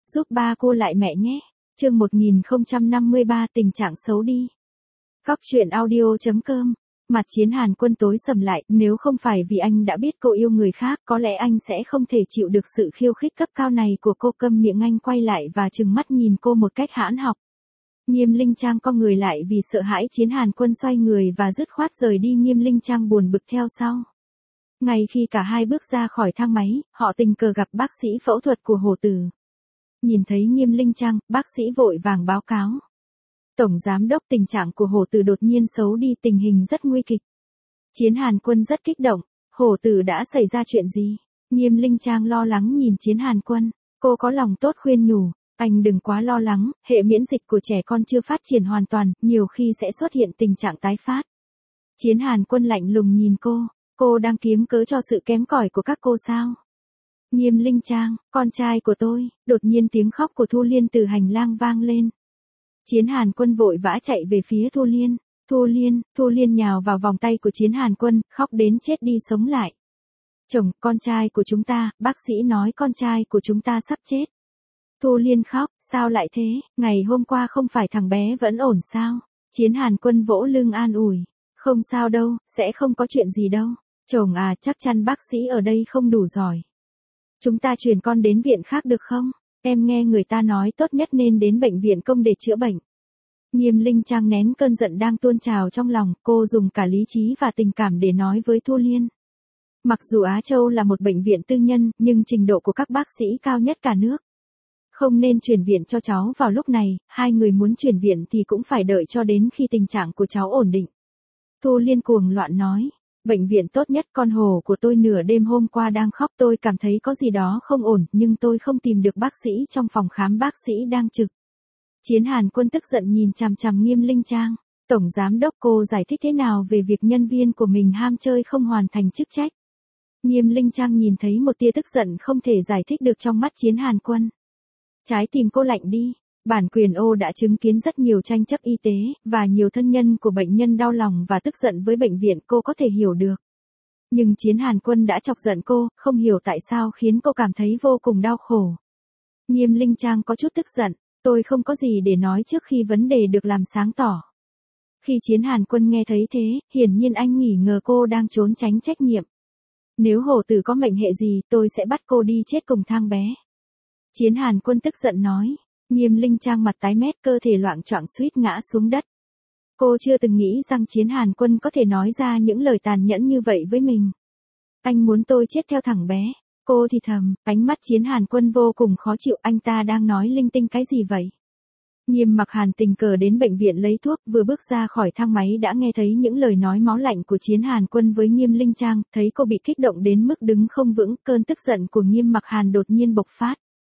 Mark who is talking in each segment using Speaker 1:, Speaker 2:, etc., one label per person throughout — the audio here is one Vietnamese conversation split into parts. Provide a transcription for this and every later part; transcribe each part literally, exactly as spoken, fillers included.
Speaker 1: giúp ba cô lại mẹ nhé. Chương một nghìn không trăm năm mươi ba tình trạng xấu đi. Góc truyện audio chấm com. Mặt Chiến Hàn Quân tối sầm lại, nếu không phải vì anh đã biết cô yêu người khác, có lẽ anh sẽ không thể chịu được sự khiêu khích cấp cao này của cô. Câm miệng, anh quay lại và trừng mắt nhìn cô một cách hãn học. Nghiêm Linh Trang co người lại vì sợ hãi. Chiến Hàn Quân xoay người và dứt khoát rời đi. Nghiêm Linh Trang buồn bực theo sau. Ngay khi cả hai bước ra khỏi thang máy, họ tình cờ gặp bác sĩ phẫu thuật của Hồ Tử. Nhìn thấy Nghiêm Linh Trang, bác sĩ vội vàng báo cáo. Tổng giám đốc, tình trạng của Hồ Tử đột nhiên xấu đi, tình hình rất nguy kịch. Chiến Hàn Quân rất kích động. Hồ Tử đã xảy ra chuyện gì? Nghiêm Linh Trang lo lắng nhìn Chiến Hàn Quân. Cô có lòng tốt khuyên nhủ. Anh đừng quá lo lắng, hệ miễn dịch của trẻ con chưa phát triển hoàn toàn, nhiều khi sẽ xuất hiện tình trạng tái phát. Chiến Hàn Quân lạnh lùng nhìn cô. Cô đang kiếm cớ cho sự kém cỏi của các cô sao? Nghiêm Linh Trang, con trai của tôi. Đột nhiên tiếng khóc của Thu Liên từ hành lang vang lên. Chiến Hàn Quân vội vã chạy về phía Thu Liên. Thu Liên, Thu Liên nhào vào vòng tay của Chiến Hàn Quân, khóc đến chết đi sống lại. Chồng, con trai của chúng ta, bác sĩ nói con trai của chúng ta sắp chết. Thu Liên khóc, sao lại thế, ngày hôm qua không phải thằng bé vẫn ổn sao? Chiến Hàn Quân vỗ lưng an ủi. Không sao đâu, sẽ không có chuyện gì đâu. Chồng à, chắc chắn bác sĩ ở đây không đủ giỏi. Chúng ta chuyển con đến viện khác được không? Em nghe người ta nói tốt nhất nên đến bệnh viện công để chữa bệnh. Nghiêm Linh Trang nén cơn giận đang tuôn trào trong lòng, cô dùng cả lý trí và tình cảm để nói với Thu Liên. Mặc dù Á Châu là một bệnh viện tư nhân, nhưng trình độ của các bác sĩ cao nhất cả nước. Không nên chuyển viện cho cháu vào lúc này, hai người muốn chuyển viện thì cũng phải đợi cho đến khi tình trạng của cháu ổn định. Thu Liên cuồng loạn nói. Bệnh viện tốt nhất, con Hồ của tôi nửa đêm hôm qua đang khóc, tôi cảm thấy có gì đó không ổn, nhưng tôi không tìm được bác sĩ trong phòng khám, bác sĩ đang trực. Chiến Hàn Quân tức giận nhìn chằm chằm Nghiêm Linh Trang. Tổng giám đốc, cô giải thích thế nào về việc nhân viên của mình ham chơi không hoàn thành chức trách? Nghiêm Linh Trang nhìn thấy một tia tức giận không thể giải thích được trong mắt Chiến Hàn Quân. Trái tim cô lạnh đi. Bản quyền ô đã chứng kiến rất nhiều tranh chấp y tế, và nhiều thân nhân của bệnh nhân đau lòng và tức giận với bệnh viện, cô có thể hiểu được. Nhưng Chiến Hàn Quân đã chọc giận cô, không hiểu tại sao khiến cô cảm thấy vô cùng đau khổ. Nghiêm Linh Trang có chút tức giận, tôi không có gì để nói trước khi vấn đề được làm sáng tỏ. Khi Chiến Hàn Quân nghe thấy thế, hiển nhiên anh nghi ngờ cô đang trốn tránh trách nhiệm. Nếu Hồ Tử có mệnh hệ gì, tôi sẽ bắt cô đi chết cùng thang bé. Chiến Hàn Quân tức giận nói. Nghiêm Linh Trang mặt tái mét, cơ thể loạng choạng suýt ngã xuống đất. Cô chưa từng nghĩ rằng Chiến Hàn Quân có thể nói ra những lời tàn nhẫn như vậy với mình. Anh muốn tôi chết theo thằng bé. Cô thì thầm, ánh mắt Chiến Hàn Quân vô cùng khó chịu, anh ta đang nói linh tinh cái gì vậy? Nghiêm Mặc Hàn tình cờ đến bệnh viện lấy thuốc, vừa bước ra khỏi thang máy đã nghe thấy những lời nói máu lạnh của Chiến Hàn Quân với Nghiêm Linh Trang, thấy cô bị kích động đến mức đứng không vững, cơn tức giận của Nghiêm Mặc Hàn đột nhiên bộc phát.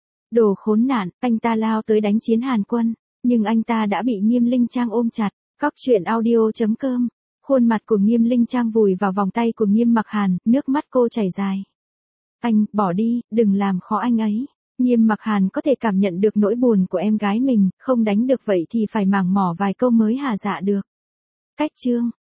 Speaker 1: Đồ khốn nạn, anh ta lao tới đánh Chiến Hàn Quân, nhưng anh ta đã bị Nghiêm Linh Trang ôm chặt. Góc truyện audio chấm com. Khuôn mặt của Nghiêm Linh Trang vùi vào vòng tay của Nghiêm Mặc Hàn, nước mắt cô chảy dài. Anh, bỏ đi, đừng làm khó anh ấy. Nghiêm Mặc Hàn có thể cảm nhận được nỗi buồn của em gái mình, không đánh được vậy thì phải màng mỏ vài câu mới hà dạ được. Cách chương.